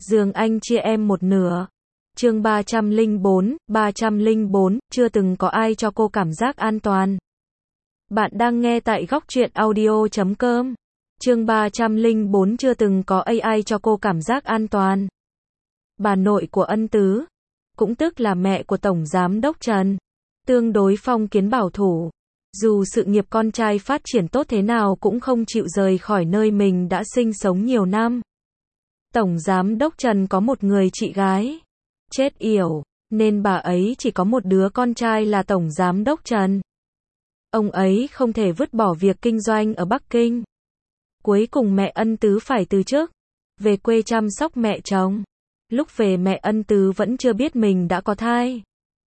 Giường anh chia em một nửa. Chương 304, chưa từng có ai cho cô cảm giác an toàn. Bạn đang nghe tại góc truyện audio.com. Chương 304, chưa từng có AI cho cô cảm giác an toàn. Bà nội của Ân Tứ, cũng tức là mẹ của Tổng Giám đốc Trần, tương đối phong kiến bảo thủ. Dù sự nghiệp con trai phát triển tốt thế nào cũng không chịu rời khỏi nơi mình đã sinh sống nhiều năm. Tổng Giám đốc Trần có một người chị gái, chết yểu, nên bà ấy chỉ có một đứa con trai là Tổng Giám đốc Trần. Ông ấy không thể vứt bỏ việc kinh doanh ở Bắc Kinh. Cuối cùng mẹ Ân Tứ phải từ chức, về quê chăm sóc mẹ chồng. Lúc về mẹ Ân Tứ vẫn chưa biết mình đã có thai.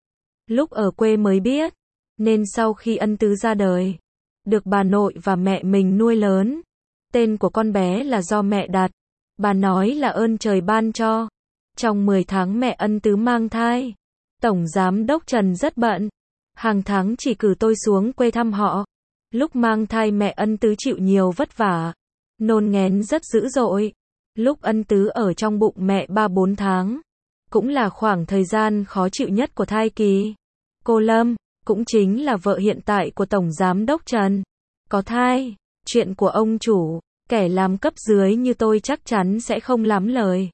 Lúc ở quê mới biết, nên sau khi Ân Tứ ra đời, được bà nội và mẹ mình nuôi lớn. Tên của con bé là do mẹ đặt, bà nói là ơn trời ban cho. Trong 10 tháng mẹ Ân Tứ mang thai, Tổng Giám đốc Trần rất bận, hàng tháng chỉ cử tôi xuống quê thăm họ. Lúc mang thai mẹ Ân Tứ chịu nhiều vất vả, nôn nghén rất dữ dội. Lúc Ân Tứ ở trong bụng mẹ 3-4 tháng, cũng là khoảng thời gian khó chịu nhất của thai kỳ. Cô Lâm, cũng chính là vợ hiện tại của Tổng Giám đốc Trần, có thai. Chuyện của ông chủ, kẻ làm cấp dưới như tôi chắc chắn sẽ không lắm lời.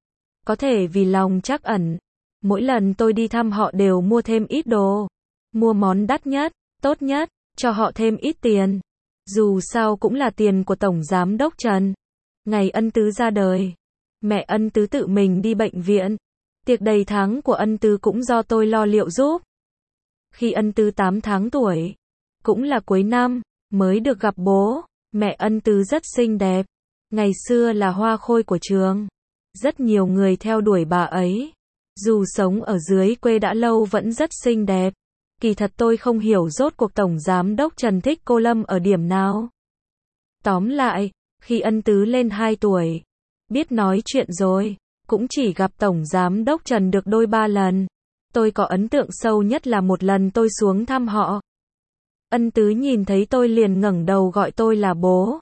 Có thể vì lòng trắc ẩn, mỗi lần tôi đi thăm họ đều mua thêm ít đồ, mua món đắt nhất, tốt nhất, cho họ thêm ít tiền. Dù sao cũng là tiền của Tổng Giám đốc Trần. Ngày Ân Tứ ra đời, mẹ Ân Tứ tự mình đi bệnh viện. Tiệc đầy tháng của Ân Tứ cũng do tôi lo liệu giúp. Khi Ân Tứ 8 tháng tuổi, cũng là cuối năm, mới được gặp bố. Mẹ Ân Tứ rất xinh đẹp, ngày xưa là hoa khôi của trường. Rất nhiều người theo đuổi bà ấy. Dù sống ở dưới quê đã lâu vẫn rất xinh đẹp. Kỳ thật tôi không hiểu rốt cuộc Tổng Giám đốc Trần thích cô Lâm ở điểm nào. Tóm lại, khi Ân Tứ lên 2 tuổi, biết nói chuyện rồi, cũng chỉ gặp Tổng Giám đốc Trần được đôi 3 lần. Tôi có ấn tượng sâu nhất là một lần tôi xuống thăm họ. Ân Tứ nhìn thấy tôi liền ngẩng đầu gọi tôi là bố.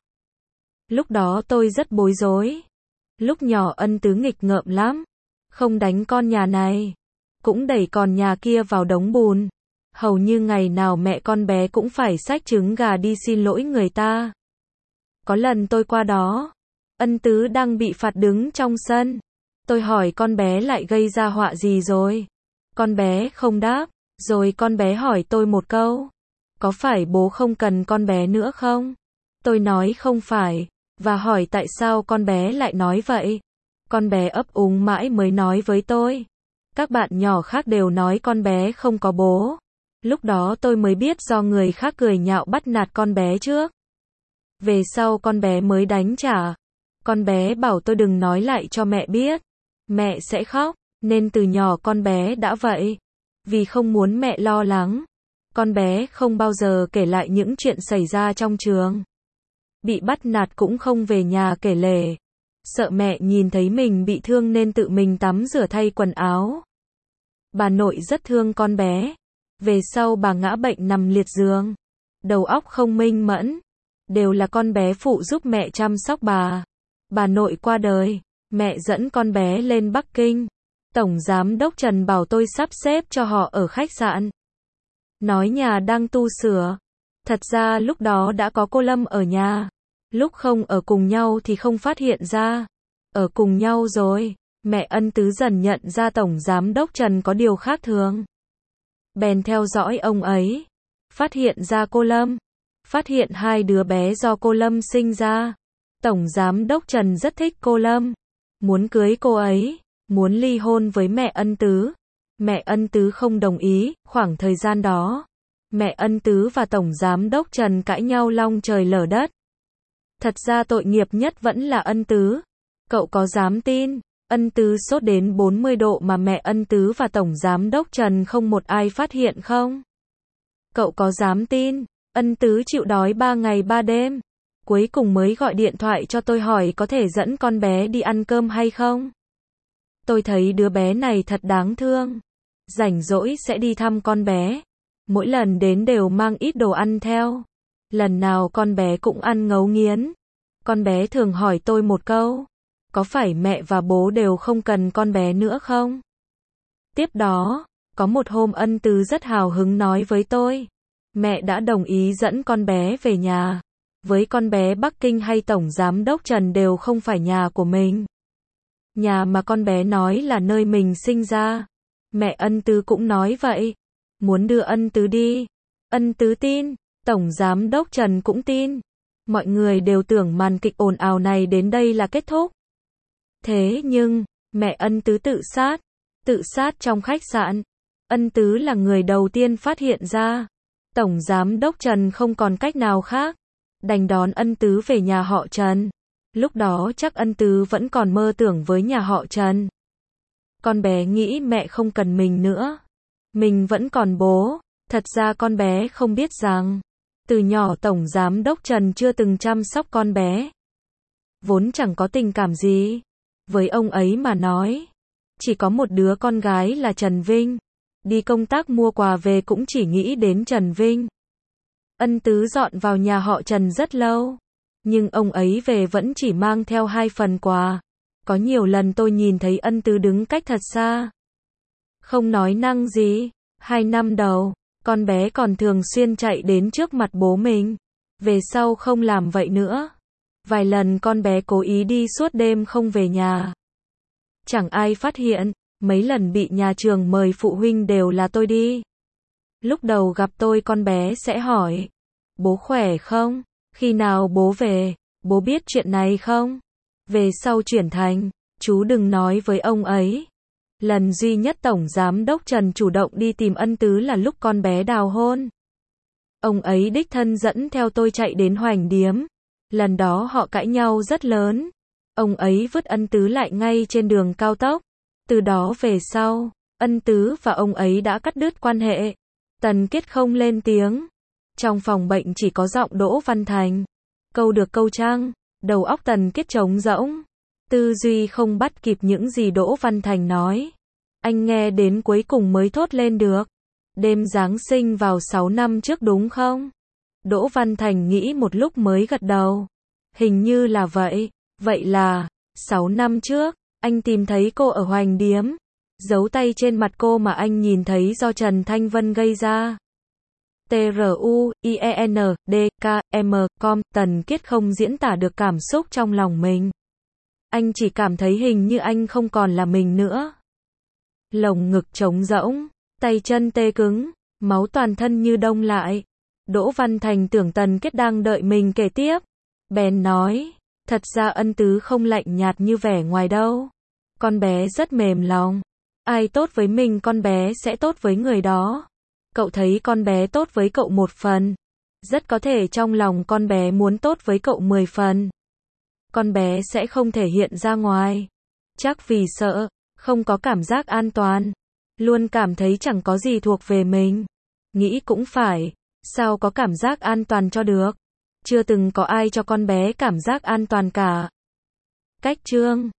Lúc đó tôi rất bối rối. Lúc nhỏ Ân Tứ nghịch ngợm lắm, không đánh con nhà này, cũng đẩy con nhà kia vào đống bùn. Hầu như ngày nào mẹ con bé cũng phải xách trứng gà đi xin lỗi người ta. Có lần tôi qua đó, Ân Tứ đang bị phạt đứng trong sân. Tôi hỏi con bé lại gây ra họa gì rồi. Con bé không đáp, rồi con bé hỏi tôi một câu. Có phải bố không cần con bé nữa không? Tôi nói không phải, và hỏi tại sao con bé lại nói vậy. Con bé ấp úng mãi mới nói với tôi. Các bạn nhỏ khác đều nói con bé không có bố. Lúc đó tôi mới biết do người khác cười nhạo bắt nạt con bé trước. Về sau con bé mới đánh trả. Con bé bảo tôi đừng nói lại cho mẹ biết, mẹ sẽ khóc, nên từ nhỏ con bé đã vậy. Vì không muốn mẹ lo lắng, con bé không bao giờ kể lại những chuyện xảy ra trong trường. Bị bắt nạt cũng không về nhà kể lể. Sợ mẹ nhìn thấy mình bị thương nên tự mình tắm rửa thay quần áo. Bà nội rất thương con bé. Về sau bà ngã bệnh nằm liệt giường, đầu óc không minh mẫn, đều là con bé phụ giúp mẹ chăm sóc bà. Bà nội qua đời, mẹ dẫn con bé lên Bắc Kinh. Tổng Giám đốc Trần bảo tôi sắp xếp cho họ ở khách sạn. Nói nhà đang tu sửa. Thật ra lúc đó đã có cô Lâm ở nhà. Lúc không ở cùng nhau thì không phát hiện ra. Ở cùng nhau rồi, mẹ Ân Tứ dần nhận ra Tổng Giám đốc Trần có điều khác thường. Bèn theo dõi ông ấy. Phát hiện ra cô Lâm. Phát hiện 2 đứa bé do cô Lâm sinh ra. Tổng Giám đốc Trần rất thích cô Lâm. Muốn cưới cô ấy. Muốn ly hôn với mẹ Ân Tứ. Mẹ Ân Tứ không đồng ý. Khoảng thời gian đó, mẹ Ân Tứ và Tổng Giám đốc Trần cãi nhau long trời lở đất. Thật ra tội nghiệp nhất vẫn là Ân Tứ. Cậu có dám tin, Ân Tứ sốt đến 40 độ mà mẹ Ân Tứ và Tổng Giám đốc Trần không một ai phát hiện không? Cậu có dám tin, Ân Tứ chịu đói 3 ngày 3 đêm. Cuối cùng mới gọi điện thoại cho tôi hỏi có thể dẫn con bé đi ăn cơm hay không? Tôi thấy đứa bé này thật đáng thương. Rảnh rỗi sẽ đi thăm con bé. Mỗi lần đến đều mang ít đồ ăn theo. Lần nào con bé cũng ăn ngấu nghiến. Con bé thường hỏi tôi một câu. có phải mẹ và bố đều không cần con bé nữa không? Tiếp đó, có một hôm Ân Tứ rất hào hứng nói với tôi, mẹ đã đồng ý dẫn con bé về nhà. Với con bé Bắc Kinh hay Tổng Giám đốc Trần đều không phải nhà của mình. Nhà mà con bé nói là nơi mình sinh ra. Mẹ Ân Tứ cũng nói vậy. Muốn đưa Ân Tứ đi. Ân Tứ tin. Tổng Giám đốc Trần cũng tin. Mọi người đều tưởng màn kịch ồn ào này đến đây là kết thúc. Thế nhưng, mẹ Ân Tứ tự sát trong khách sạn. Ân Tứ là người đầu tiên phát hiện ra. Tổng Giám đốc Trần không còn cách nào khác. Đành đón Ân Tứ về nhà họ Trần. Lúc đó chắc Ân Tứ vẫn còn mơ tưởng với nhà họ Trần. Con bé nghĩ mẹ không cần mình nữa. Mình vẫn còn bố. Thật ra con bé không biết rằng, từ nhỏ Tổng Giám đốc Trần chưa từng chăm sóc con bé. Vốn chẳng có tình cảm gì. Với ông ấy mà nói, chỉ có một đứa con gái là Trần Vinh. Đi công tác mua quà về cũng chỉ nghĩ đến Trần Vinh. Ân Tứ dọn vào nhà họ Trần rất lâu. Nhưng ông ấy về vẫn chỉ mang theo 2 phần quà. Có nhiều lần tôi nhìn thấy Ân Tứ đứng cách thật xa. Không nói năng gì. 2 năm đầu, con bé còn thường xuyên chạy đến trước mặt bố mình. Về sau không làm vậy nữa. Vài lần con bé cố ý đi suốt đêm không về nhà. Chẳng ai phát hiện. Mấy lần bị nhà trường mời phụ huynh đều là tôi đi. Lúc đầu gặp tôi con bé sẽ hỏi, bố khỏe không? Khi nào bố về? Bố biết chuyện này không? Về sau chuyển thành, chú đừng nói với ông ấy. Lần duy nhất Tổng Giám đốc Trần chủ động đi tìm Ân Tứ là lúc con bé đào hôn. Ông ấy đích thân dẫn theo tôi chạy đến Hoành Điếm. Lần đó họ cãi nhau rất lớn. Ông ấy vứt Ân Tứ lại ngay trên đường cao tốc. Từ đó về sau, Ân Tứ và ông ấy đã cắt đứt quan hệ. Tần Kiết không lên tiếng. Trong phòng bệnh chỉ có giọng Đỗ Văn Thành. Câu được câu trăng, đầu óc Tần Kiết trống rỗng. Tư duy không bắt kịp những gì Đỗ Văn Thành nói. Anh nghe đến cuối cùng mới thốt lên được. Đêm Giáng sinh vào 6 năm trước đúng không? Đỗ Văn Thành nghĩ một lúc mới gật đầu. Hình như là vậy. Vậy là, 6 năm trước, anh tìm thấy cô ở Hoành Điếm. Dấu tay trên mặt cô mà anh nhìn thấy do Trần Thanh Vân gây ra. TRUIENDKM, Tần Kiết không diễn tả được cảm xúc trong lòng mình. Anh chỉ cảm thấy hình như anh không còn là mình nữa. Lồng ngực trống rỗng, tay chân tê cứng, máu toàn thân như đông lại. Đỗ Văn Thành tưởng Tần Kiết đang đợi mình kể tiếp. Bèn nói, thật ra Ân Tứ không lạnh nhạt như vẻ ngoài đâu. Con bé rất mềm lòng. Ai tốt với mình con bé sẽ tốt với người đó. Cậu thấy con bé tốt với cậu 1 phần. Rất có thể trong lòng con bé muốn tốt với cậu 10 phần. Con bé sẽ không thể hiện ra ngoài. Chắc vì sợ, không có cảm giác an toàn. Luôn cảm thấy chẳng có gì thuộc về mình. Nghĩ cũng phải, sao có cảm giác an toàn cho được. Chưa từng có ai cho con bé cảm giác an toàn cả. Cách chương